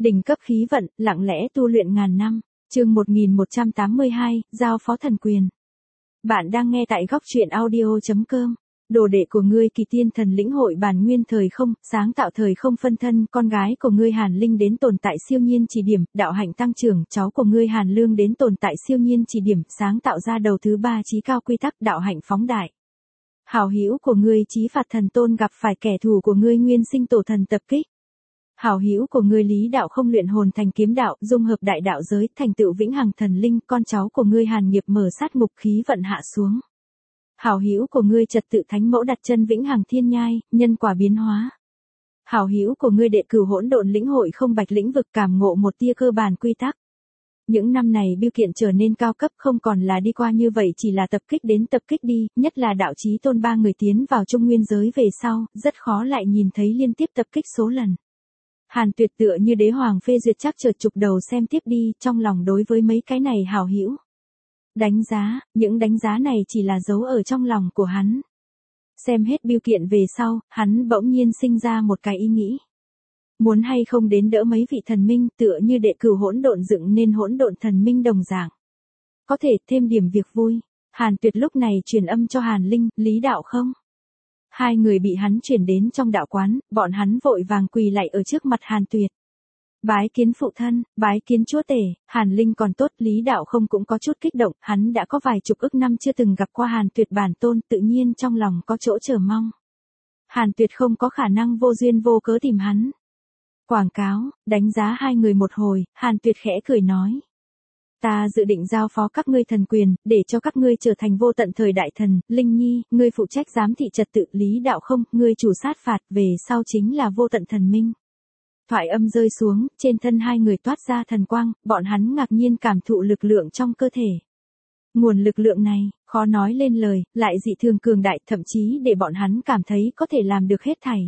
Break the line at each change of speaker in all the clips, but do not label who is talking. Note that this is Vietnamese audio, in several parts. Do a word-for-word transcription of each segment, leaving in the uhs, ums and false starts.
Đỉnh cấp khí vận, lặng lẽ tu luyện ngàn năm. Chương một nghìn một trăm tám mươi hai, giao phó thần quyền. Bạn đang nghe tại góc truyện audio chấm com. Đồ đệ của ngươi Kỳ Tiên Thần lĩnh hội bản nguyên thời không, sáng tạo thời không phân thân, con gái của ngươi Hàn Linh đến tồn tại siêu nhiên chỉ điểm, đạo hạnh tăng trưởng, cháu của ngươi Hàn Lương đến tồn tại siêu nhiên chỉ điểm, sáng tạo ra đầu thứ ba chí cao quy tắc, đạo hạnh phóng đại. Hảo hữu của ngươi Chí Phạt Thần Tôn gặp phải kẻ thù của ngươi Nguyên Sinh Tổ Thần tập kích. Hảo hữu của ngươi Lý Đạo Không luyện hồn thành kiếm đạo, dung hợp đại đạo giới, thành tựu vĩnh hằng thần linh, con cháu của ngươi Hàn Nghiệp mở sát ngục khí vận hạ xuống. Hảo hữu của ngươi Trật Tự Thánh Mẫu đặt chân vĩnh hằng thiên nhai, nhân quả biến hóa. Hảo hữu của ngươi Đệ Cửu Hỗn Độn lĩnh hội không bạch lĩnh vực, cảm ngộ một tia cơ bản quy tắc. Những năm này Bưu Kiện trở nên cao cấp, không còn là đi qua như vậy chỉ là tập kích đến tập kích đi, nhất là đạo chí tôn ba người tiến vào Trung Nguyên giới về sau, rất khó lại nhìn thấy liên tiếp tập kích số lần. Hàn Tuyệt tựa như đế hoàng phê duyệt chắc chợt chụp đầu xem tiếp đi, trong lòng đối với mấy cái này hảo hữu. Đánh giá, những đánh giá này chỉ là dấu ở trong lòng của hắn. Xem hết Bưu Kiện về sau, hắn bỗng nhiên sinh ra một cái ý nghĩ. Muốn hay không đến đỡ mấy vị thần minh, tựa như Đệ Cửu Hỗn Độn dựng nên hỗn độn thần minh đồng dạng. Có thể thêm điểm việc vui. Hàn Tuyệt lúc này truyền âm cho Hàn Linh, Lý Đạo Không. Hai người bị hắn chuyển đến trong đạo quán, bọn hắn vội vàng quỳ lạy ở trước mặt Hàn Tuyệt. Bái kiến phụ thân, bái kiến chúa tể. Hàn Linh còn tốt, Lý Đạo Không cũng có chút kích động, hắn đã có vài chục ức năm chưa từng gặp qua Hàn Tuyệt bản tôn, tự nhiên trong lòng có chỗ chờ mong. Hàn Tuyệt không có khả năng vô duyên vô cớ tìm hắn. Quảng cáo, đánh giá hai người một hồi, Hàn Tuyệt khẽ cười nói. Ta dự định giao phó các ngươi thần quyền, để cho các ngươi trở thành vô tận thời đại thần. Linh Nhi, ngươi phụ trách giám thị trật tự. Lý Đạo Không, ngươi chủ sát phạt, về sau chính là vô tận thần minh. Thoại âm rơi xuống, trên thân hai người toát ra thần quang, bọn hắn ngạc nhiên cảm thụ lực lượng trong cơ thể. Nguồn lực lượng này, khó nói lên lời, lại dị thường cường đại, thậm chí để bọn hắn cảm thấy có thể làm được hết thảy.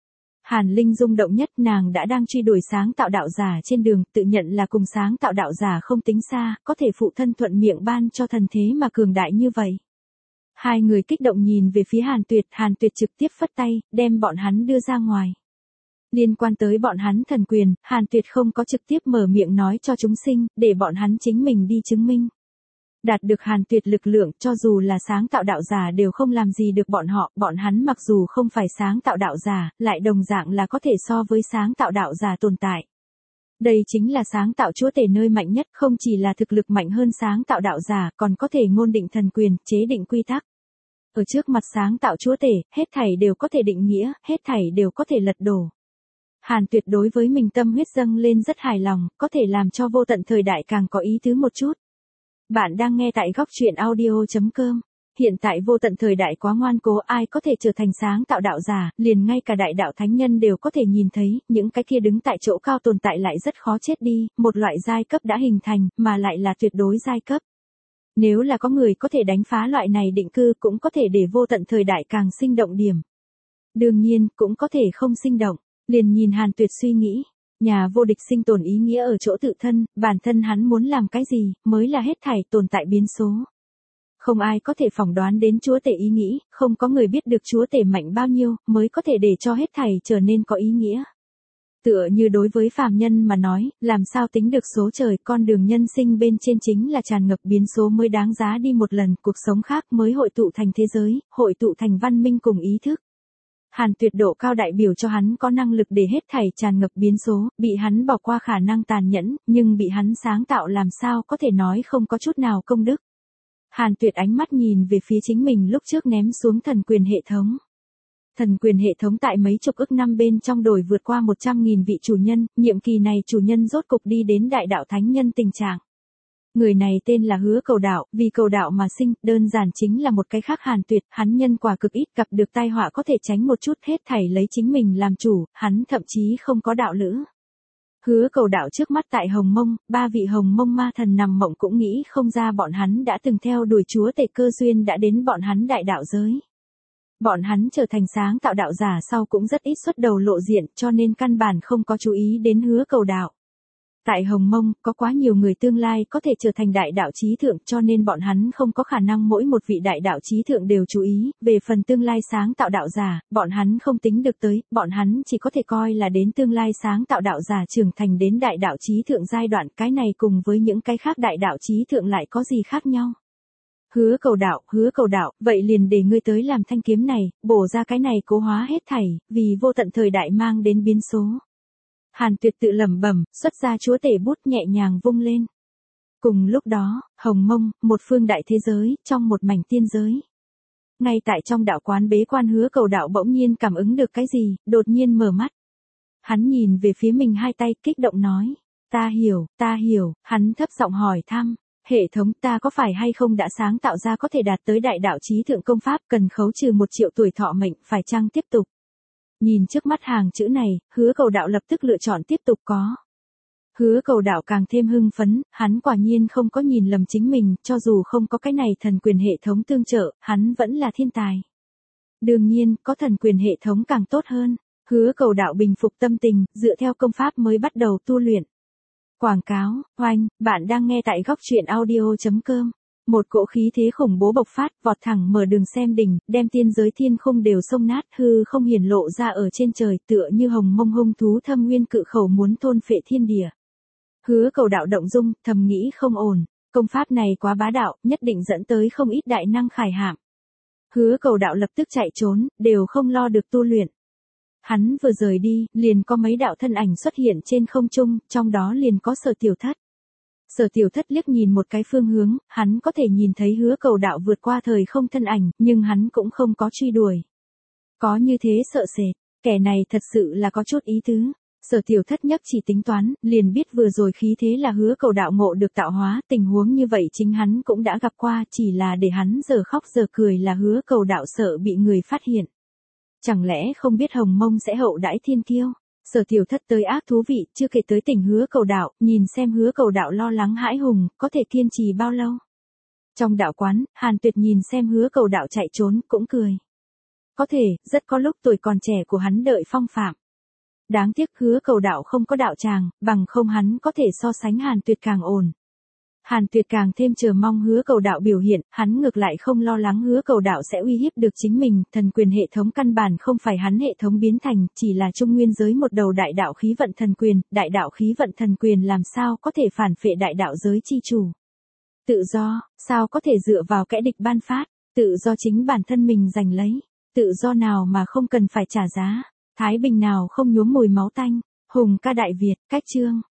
Hàn Linh rung động nhất, nàng đã đang truy đuổi sáng tạo đạo giả trên đường, tự nhận là cùng sáng tạo đạo giả không tính xa, có thể phụ thân thuận miệng ban cho thần thế mà cường đại như vậy. Hai người kích động nhìn về phía Hàn Tuyệt, Hàn Tuyệt trực tiếp phất tay, đem bọn hắn đưa ra ngoài. Liên quan tới bọn hắn thần quyền, Hàn Tuyệt không có trực tiếp mở miệng nói cho chúng sinh, để bọn hắn chính mình đi chứng minh. Đạt được Hàn Tuyệt lực lượng, cho dù là sáng tạo đạo giả đều không làm gì được bọn họ, bọn hắn mặc dù không phải sáng tạo đạo giả, lại đồng dạng là có thể so với sáng tạo đạo giả tồn tại. Đây chính là sáng tạo chúa tể nơi mạnh nhất, không chỉ là thực lực mạnh hơn sáng tạo đạo giả, còn có thể ngôn định thần quyền, chế định quy tắc. Ở trước mặt sáng tạo chúa tể, hết thảy đều có thể định nghĩa, hết thảy đều có thể lật đổ. Hàn Tuyệt đối với mình tâm huyết dâng lên rất hài lòng, có thể làm cho vô tận thời đại càng có ý tứ một chút. Bạn đang nghe tại góc truyện audio chấm com. Hiện tại vô tận thời đại quá ngoan cố, ai có thể trở thành sáng tạo đạo giả, liền ngay cả đại đạo thánh nhân đều có thể nhìn thấy, những cái kia đứng tại chỗ cao tồn tại lại rất khó chết đi, một loại giai cấp đã hình thành, mà lại là tuyệt đối giai cấp. Nếu là có người có thể đánh phá loại này định cư, cũng có thể để vô tận thời đại càng sinh động điểm. Đương nhiên, cũng có thể không sinh động. Liền nhìn Hàn Tuyệt suy nghĩ. Nhà vô địch sinh tồn ý nghĩa ở chỗ tự thân, bản thân hắn muốn làm cái gì, mới là hết thảy tồn tại biến số. Không ai có thể phỏng đoán đến chúa tể ý nghĩ, không có người biết được chúa tể mạnh bao nhiêu, mới có thể để cho hết thảy trở nên có ý nghĩa. Tựa như đối với phàm nhân mà nói, làm sao tính được số trời, con đường nhân sinh bên trên chính là tràn ngập biến số mới đáng giá đi một lần, cuộc sống khác mới hội tụ thành thế giới, hội tụ thành văn minh cùng ý thức. Hàn Tuyệt độ cao đại biểu cho hắn có năng lực để hết thảy tràn ngập biến số, bị hắn bỏ qua khả năng tàn nhẫn, nhưng bị hắn sáng tạo làm sao có thể nói không có chút nào công đức. Hàn Tuyệt ánh mắt nhìn về phía chính mình lúc trước ném xuống thần quyền hệ thống. Thần quyền hệ thống tại mấy chục ức năm bên trong đổi vượt qua một trăm nghìn vị chủ nhân, nhiệm kỳ này chủ nhân rốt cục đi đến đại đạo thánh nhân tình trạng. Người này tên là Hứa Cầu Đạo, vì cầu đạo mà sinh, đơn giản chính là một cái khác Hàn Tuyệt, hắn nhân quả cực ít, gặp được tai họa có thể tránh một chút, hết thảy lấy chính mình làm chủ, hắn thậm chí không có đạo lữ. Hứa Cầu Đạo trước mắt tại Hồng Mông, ba vị Hồng Mông ma thần nằm mộng cũng nghĩ không ra bọn hắn đã từng theo đuổi chúa tể cơ duyên đã đến bọn hắn đại đạo giới. Bọn hắn trở thành sáng tạo đạo giả sau cũng rất ít xuất đầu lộ diện, cho nên căn bản không có chú ý đến Hứa Cầu Đạo. Tại Hồng Mông, có quá nhiều người tương lai có thể trở thành đại đạo chí thượng cho nên bọn hắn không có khả năng mỗi một vị đại đạo chí thượng đều chú ý, về phần tương lai sáng tạo đạo giả, bọn hắn không tính được tới, bọn hắn chỉ có thể coi là đến tương lai sáng tạo đạo giả trưởng thành đến đại đạo chí thượng giai đoạn, cái này cùng với những cái khác đại đạo chí thượng lại có gì khác nhau. Hứa Cầu đạo, hứa Cầu đạo, vậy liền để ngươi tới làm thanh kiếm này, bổ ra cái này cố hóa hết thảy, vì vô tận thời đại mang đến biến số. Hàn Tuyệt tự lẩm bẩm, xuất ra chúa tể bút nhẹ nhàng vung lên. Cùng lúc đó, Hồng Mông, một phương đại thế giới, trong một mảnh tiên giới. Ngay tại trong đạo quán bế quan hứa Cầu đạo bỗng nhiên cảm ứng được cái gì, đột nhiên mở mắt. Hắn nhìn về phía mình hai tay, kích động nói, ta hiểu, ta hiểu, hắn thấp giọng hỏi thăm, hệ thống ta có phải hay không đã sáng tạo ra có thể đạt tới đại đạo chí thượng công pháp cần khấu trừ một triệu tuổi thọ mệnh, phải chăng tiếp tục? Nhìn trước mắt hàng chữ này, hứa Cầu đạo lập tức lựa chọn tiếp tục có. Hứa Cầu đạo càng thêm hưng phấn, hắn quả nhiên không có nhìn lầm chính mình, cho dù không có cái này thần quyền hệ thống tương trợ, hắn vẫn là thiên tài. Đương nhiên, có thần quyền hệ thống càng tốt hơn. Hứa Cầu đạo bình phục tâm tình, dựa theo công pháp mới bắt đầu tu luyện. Quảng cáo, oanh, bạn đang nghe tại góc truyện audio chấm com. Một cỗ khí thế khủng bố bộc phát, vọt thẳng mở đường xem đỉnh, đem tiên giới thiên khung đều xông nát, hư không hiển lộ ra ở trên trời, tựa như Hồng Mông hung thú thâm nguyên cự khẩu muốn thôn phệ thiên địa. Hứa Cầu đạo động dung, thầm nghĩ không ổn, công pháp này quá bá đạo, nhất định dẫn tới không ít đại năng khải hạm. Hứa Cầu đạo lập tức chạy trốn, đều không lo được tu luyện. Hắn vừa rời đi, liền có mấy đạo thân ảnh xuất hiện trên không trung, trong đó liền có Sở Tiểu Thất. Sở Tiểu Thất liếc nhìn một cái phương hướng, hắn có thể nhìn thấy hứa Cầu đạo vượt qua thời không thân ảnh, nhưng hắn cũng không có truy đuổi. Có như thế sợ sệt, kẻ này thật sự là có chút ý tứ. Sở Tiểu Thất nhất chỉ tính toán, liền biết vừa rồi khí thế là hứa Cầu đạo ngộ được tạo hóa, tình huống như vậy chính hắn cũng đã gặp qua, chỉ là để hắn giờ khóc giờ cười là hứa Cầu đạo sợ bị người phát hiện. Chẳng lẽ không biết Hồng Mông sẽ hậu đãi thiên kiêu? Sở Tiểu Thất tới ác thú vị, chưa kể tới tình hứa Cầu đạo, nhìn xem hứa Cầu đạo lo lắng hãi hùng, có thể kiên trì bao lâu. Trong đạo quán, Hàn Tuyệt nhìn xem hứa Cầu đạo chạy trốn, cũng cười. Có thể, rất có lúc tuổi còn trẻ của hắn đợi phong phạm. Đáng tiếc hứa Cầu đạo không có đạo tràng, bằng không hắn có thể so sánh Hàn Tuyệt càng ổn. Hàn Tuyệt càng thêm chờ mong hứa Cầu đạo biểu hiện, hắn ngược lại không lo lắng hứa Cầu đạo sẽ uy hiếp được chính mình, thần quyền hệ thống căn bản không phải hắn hệ thống biến thành, chỉ là trung nguyên giới một đầu đại đạo khí vận thần quyền, đại đạo khí vận thần quyền làm sao có thể phản phệ đại đạo giới chi chủ. Tự do, sao có thể dựa vào kẻ địch ban phát, tự do chính bản thân mình giành lấy, tự do nào mà không cần phải trả giá, thái bình nào không nhuốm mùi máu tanh, hùng ca đại Việt, cách chương.